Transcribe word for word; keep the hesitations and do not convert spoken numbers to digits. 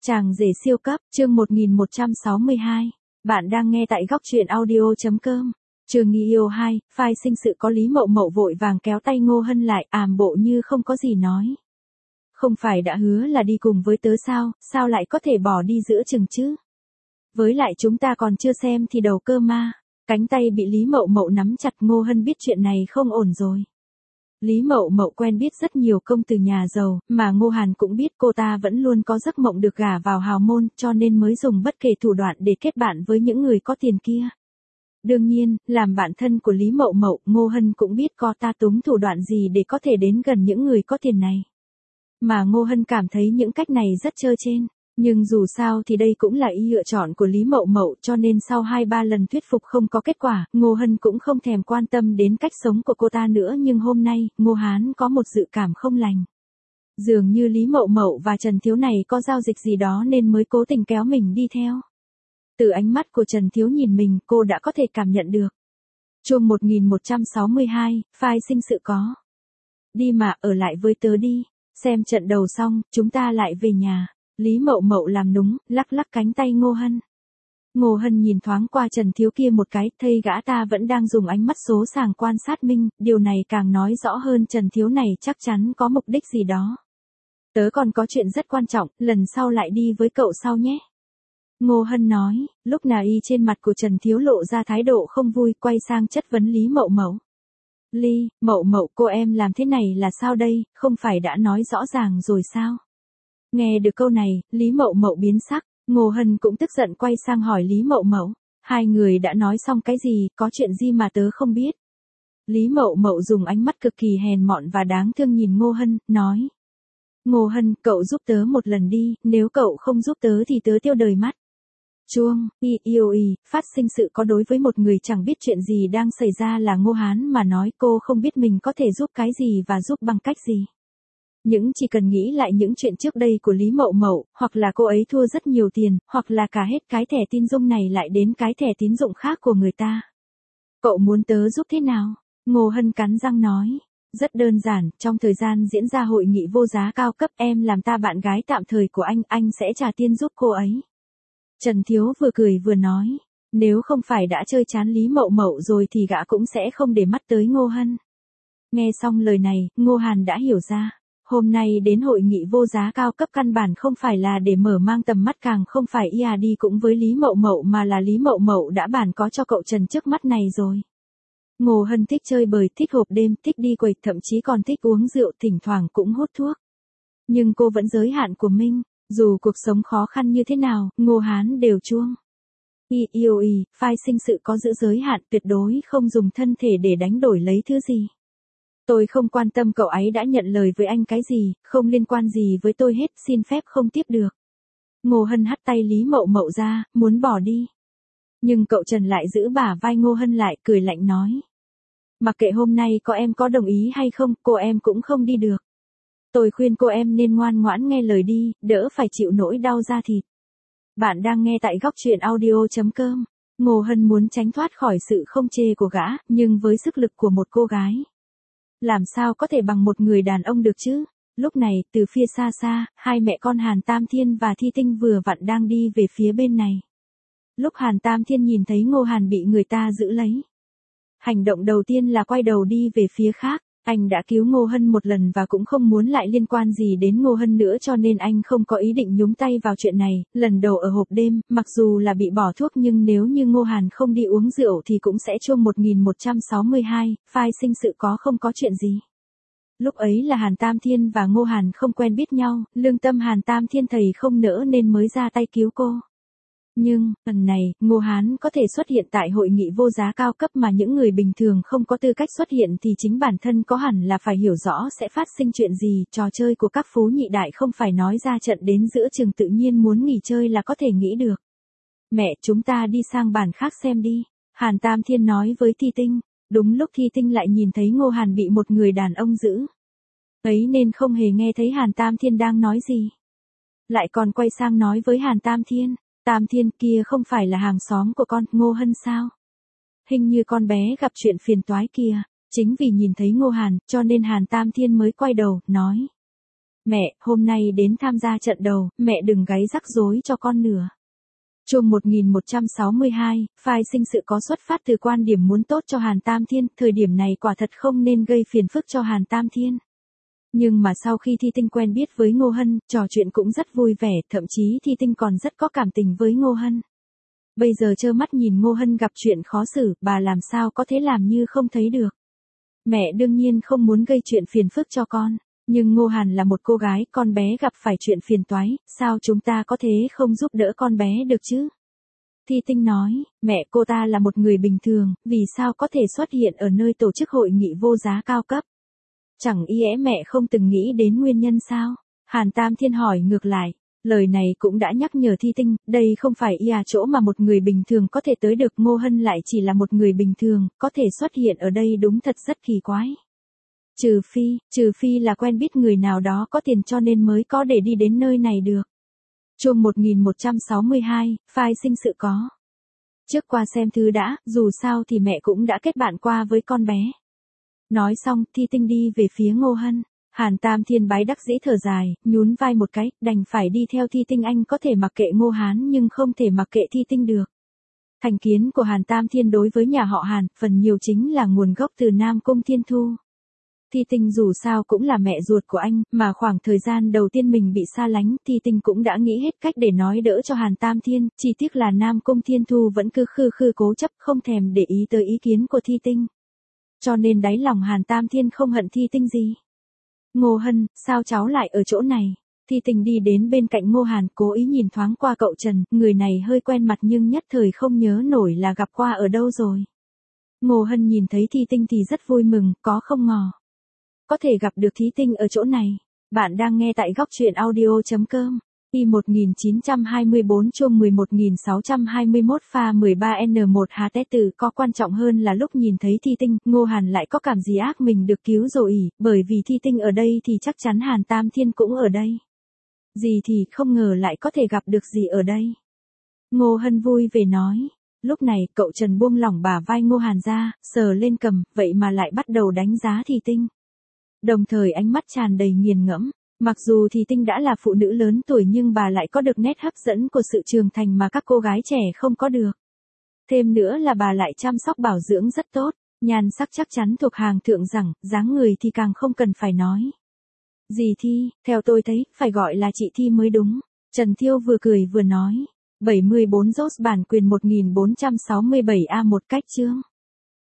Chàng rể siêu cấp, chương một nghìn một trăm sáu mươi hai. Bạn đang nghe tại góc truyện audio.com. Trường Nghi yêu hai, phai sinh sự có Lý Mậu Mậu vội vàng kéo tay Ngô Hân lại, ảm bộ như không có gì nói. Không phải đã hứa là đi cùng với tớ sao, sao lại có thể bỏ đi giữa chừng chứ? Với lại chúng ta còn chưa xem thì đầu cơ ma. Cánh tay bị Lý Mậu Mậu nắm chặt, Ngô Hân biết chuyện này không ổn rồi. Lý Mậu Mậu quen biết rất nhiều công tử nhà giàu, mà Ngô Hàn cũng biết cô ta vẫn luôn có giấc mộng được gả vào hào môn, cho nên mới dùng bất kể thủ đoạn để kết bạn với những người có tiền kia. Đương nhiên, làm bạn thân của Lý Mậu Mậu, Ngô Hân cũng biết cô ta túng thủ đoạn gì để có thể đến gần những người có tiền này. Mà Ngô Hân cảm thấy những cách này rất trơ trên. Nhưng dù sao thì đây cũng là ý lựa chọn của Lý Mậu Mậu, cho nên sau hai ba lần thuyết phục không có kết quả, Ngô Hân cũng không thèm quan tâm đến cách sống của cô ta nữa. Nhưng hôm nay, Ngô Hán có một dự cảm không lành. Dường như Lý Mậu Mậu và Trần Thiếu này có giao dịch gì đó nên mới cố tình kéo mình đi theo. Từ ánh mắt của Trần Thiếu nhìn mình, cô đã có thể cảm nhận được. Chương một nghìn một trăm sáu mươi hai, phai sinh sự có. Đi mà, ở lại với tớ đi. Xem trận đầu xong, chúng ta lại về nhà. Lý Mậu Mậu làm núng, lắc lắc cánh tay Ngô Hân. Ngô Hân nhìn thoáng qua Trần Thiếu kia một cái, thấy gã ta vẫn đang dùng ánh mắt số sàng quan sát mình, điều này càng nói rõ hơn Trần Thiếu này chắc chắn có mục đích gì đó. Tớ còn có chuyện rất quan trọng, lần sau lại đi với cậu sau nhé. Ngô Hân nói, lúc nào y trên mặt của Trần Thiếu lộ ra thái độ không vui, quay sang chất vấn Lý Mậu Mậu. Ly, Mậu Mậu, cô em làm thế này là sao đây, không phải đã nói rõ ràng rồi sao? Nghe được câu này, Lý Mậu Mậu biến sắc, Ngô Hân cũng tức giận quay sang hỏi Lý Mậu Mậu, hai người đã nói xong cái gì, có chuyện gì mà tớ không biết. Lý Mậu Mậu dùng ánh mắt cực kỳ hèn mọn và đáng thương nhìn Ngô Hân, nói. Ngô Hân, cậu giúp tớ một lần đi, nếu cậu không giúp tớ thì tớ tiêu đời mắt. Chuông, y yêu y, phát sinh sự có đối với một người chẳng biết chuyện gì đang xảy ra là Ngô Hán mà nói, cô không biết mình có thể giúp cái gì và giúp bằng cách gì. Những chỉ cần nghĩ lại những chuyện trước đây của Lý Mậu Mậu, hoặc là cô ấy thua rất nhiều tiền, hoặc là cả hết cái thẻ tín dụng này lại đến cái thẻ tín dụng khác của người ta. Cậu muốn tớ giúp thế nào? Ngô Hân cắn răng nói. Rất đơn giản, trong thời gian diễn ra hội nghị vô giá cao cấp em làm ta bạn gái tạm thời của anh, anh sẽ trả tiền giúp cô ấy. Trần Thiếu vừa cười vừa nói. Nếu không phải đã chơi chán Lý Mậu Mậu rồi thì gã cũng sẽ không để mắt tới Ngô Hân. Nghe xong lời này, Ngô Hàn đã hiểu ra. Hôm nay đến hội nghị vô giá cao cấp căn bản không phải là để mở mang tầm mắt, càng không phải ia đi cũng với Lý Mậu Mậu, mà là Lý Mậu Mậu đã bản có cho cậu Trần trước mắt này rồi. Ngô Hân thích chơi bời, thích hộp đêm, thích đi quầy, thậm chí còn thích uống rượu, thỉnh thoảng cũng hút thuốc. Nhưng cô vẫn giới hạn của mình, dù cuộc sống khó khăn như thế nào, Ngô Hán đều chuông. Y yêu y, phai sinh sự có giữ giới hạn, tuyệt đối không dùng thân thể để đánh đổi lấy thứ gì. Tôi không quan tâm cậu ấy đã nhận lời với anh cái gì, không liên quan gì với tôi hết, xin phép không tiếp được. Ngô Hân hắt tay Lý Mậu Mậu ra, muốn bỏ đi. Nhưng cậu Trần lại giữ bả vai Ngô Hân lại, cười lạnh nói. Mặc kệ hôm nay có em có đồng ý hay không, cô em cũng không đi được. Tôi khuyên cô em nên ngoan ngoãn nghe lời đi, đỡ phải chịu nỗi đau da thịt. Bạn đang nghe tại góc truyện audio.com. Ngô Hân muốn tránh thoát khỏi sự không chê của gã, nhưng với sức lực của một cô gái, làm sao có thể bằng một người đàn ông được chứ? Lúc này, từ phía xa xa, hai mẹ con Hàn Tam Thiên và Thi Tinh vừa vặn đang đi về phía bên này. Lúc Hàn Tam Thiên nhìn thấy Ngô Hàn bị người ta giữ lấy, hành động đầu tiên là quay đầu đi về phía khác. Anh đã cứu Ngô Hân một lần và cũng không muốn lại liên quan gì đến Ngô Hân nữa, cho nên anh không có ý định nhúng tay vào chuyện này. Lần đầu ở hộp đêm, mặc dù là bị bỏ thuốc nhưng nếu như Ngô Hàn không đi uống rượu thì cũng sẽ chuông một nghìn một trăm sáu mươi hai, phai sinh sự có không có chuyện gì. Lúc ấy là Hàn Tam Thiên và Ngô Hàn không quen biết nhau, lương tâm Hàn Tam Thiên thầy không nỡ nên mới ra tay cứu cô. Nhưng, lần này, Ngô Hán có thể xuất hiện tại hội nghị vô giá cao cấp mà những người bình thường không có tư cách xuất hiện thì chính bản thân có hẳn là phải hiểu rõ sẽ phát sinh chuyện gì. Trò chơi của các phú nhị đại không phải nói ra trận đến giữa chừng tự nhiên muốn nghỉ chơi là có thể nghĩ được. Mẹ, chúng ta đi sang bàn khác xem đi. Hàn Tam Thiên nói với Thi Tinh. Đúng lúc Thi Tinh lại nhìn thấy Ngô Hàn bị một người đàn ông giữ ấy nên không hề nghe thấy Hàn Tam Thiên đang nói gì. Lại còn quay sang nói với Hàn Tam Thiên. Tam Thiên, kia không phải là hàng xóm của con, Ngô Hân sao? Hình như con bé gặp chuyện phiền toái kia. Chính vì nhìn thấy Ngô Hàn, cho nên Hàn Tam Thiên mới quay đầu, nói. Mẹ, hôm nay đến tham gia trận đầu, mẹ đừng gáy rắc rối cho con nữa. Chương một nghìn một trăm sáu mươi hai, phai sinh sự có xuất phát từ quan điểm muốn tốt cho Hàn Tam Thiên, thời điểm này quả thật không nên gây phiền phức cho Hàn Tam Thiên. Nhưng mà sau khi Thi Tinh quen biết với Ngô Hân, trò chuyện cũng rất vui vẻ, thậm chí Thi Tinh còn rất có cảm tình với Ngô Hân. Bây giờ trơ mắt nhìn Ngô Hân gặp chuyện khó xử, bà làm sao có thể làm như không thấy được. Mẹ đương nhiên không muốn gây chuyện phiền phức cho con, nhưng Ngô Hàn là một cô gái, con bé gặp phải chuyện phiền toái, sao chúng ta có thể không giúp đỡ con bé được chứ? Thi Tinh nói, mẹ cô ta là một người bình thường, vì sao có thể xuất hiện ở nơi tổ chức hội nghị vô giá cao cấp? Chẳng ý ẽ mẹ không từng nghĩ đến nguyên nhân sao? Hàn Tam Thiên hỏi ngược lại, lời này cũng đã nhắc nhở Thi Tinh, đây không phải ia chỗ mà một người bình thường có thể tới được, Ngô Hân lại chỉ là một người bình thường, có thể xuất hiện ở đây đúng thật rất kỳ quái. Trừ phi, trừ phi là quen biết người nào đó có tiền cho nên mới có để đi đến nơi này được. Chương một nghìn một trăm sáu mươi hai, phai sinh sự có. Trước qua xem thư đã, dù sao thì mẹ cũng đã kết bạn qua với con bé. Nói xong, Thi Tinh đi về phía Ngô Hân. Hàn Tam Thiên bái đắc dĩ thở dài, nhún vai một cái, đành phải đi theo Thi Tinh. Anh có thể mặc kệ Ngô Hán nhưng không thể mặc kệ Thi Tinh được. Thành kiến của Hàn Tam Thiên đối với nhà họ Hàn, phần nhiều chính là nguồn gốc từ Nam Cung Thiên Thu. Thi Tinh dù sao cũng là mẹ ruột của anh, mà khoảng thời gian đầu tiên mình bị xa lánh, Thi Tinh cũng đã nghĩ hết cách để nói đỡ cho Hàn Tam Thiên, chỉ tiếc là Nam Cung Thiên Thu vẫn cứ khư khư cố chấp, không thèm để ý tới ý kiến của Thi Tinh. Cho nên đáy lòng Hàn Tam Thiên không hận Thi Tinh gì. Ngô Hân, sao cháu lại ở chỗ này? Thi Tinh đi đến bên cạnh Ngô Hàn, cố ý nhìn thoáng qua cậu Trần, người này hơi quen mặt nhưng nhất thời không nhớ nổi là gặp qua ở đâu rồi. Ngô Hân nhìn thấy Thi Tinh thì rất vui mừng, có không ngờ có thể gặp được Thi Tinh ở chỗ này. Bạn đang nghe tại góc truyện audio chấm com. Y một nghìn chín trăm hai mươi tư chương mười một nghìn sáu trăm hai mươi mốt pha mười ba N một Hà Té Tử. Có quan trọng hơn là lúc nhìn thấy Thi Tinh, Ngô Hàn lại có cảm gì ác mình được cứu rồi ỉ, bởi vì Thi Tinh ở đây thì chắc chắn Hàn Tam Thiên cũng ở đây. Gì thì không ngờ lại có thể gặp được gì ở đây. Ngô Hân vui vẻ nói. Lúc này, cậu Trần buông lỏng bả vai Ngô Hàn ra, sờ lên cầm, vậy mà lại bắt đầu đánh giá Thi Tinh. Đồng thời ánh mắt tràn đầy nghiền ngẫm. Mặc dù Thi Tinh đã là phụ nữ lớn tuổi nhưng bà lại có được nét hấp dẫn của sự trưởng thành mà các cô gái trẻ không có được. Thêm nữa là bà lại chăm sóc bảo dưỡng rất tốt, nhan sắc chắc chắn thuộc hàng thượng đẳng, dáng người thì càng không cần phải nói. Dì Thi, theo tôi thấy, phải gọi là chị Thi mới đúng. Trần Thiêu vừa cười vừa nói. bảy mươi tư Rose bản quyền một nghìn bốn trăm sáu mươi bảy A một cách chương.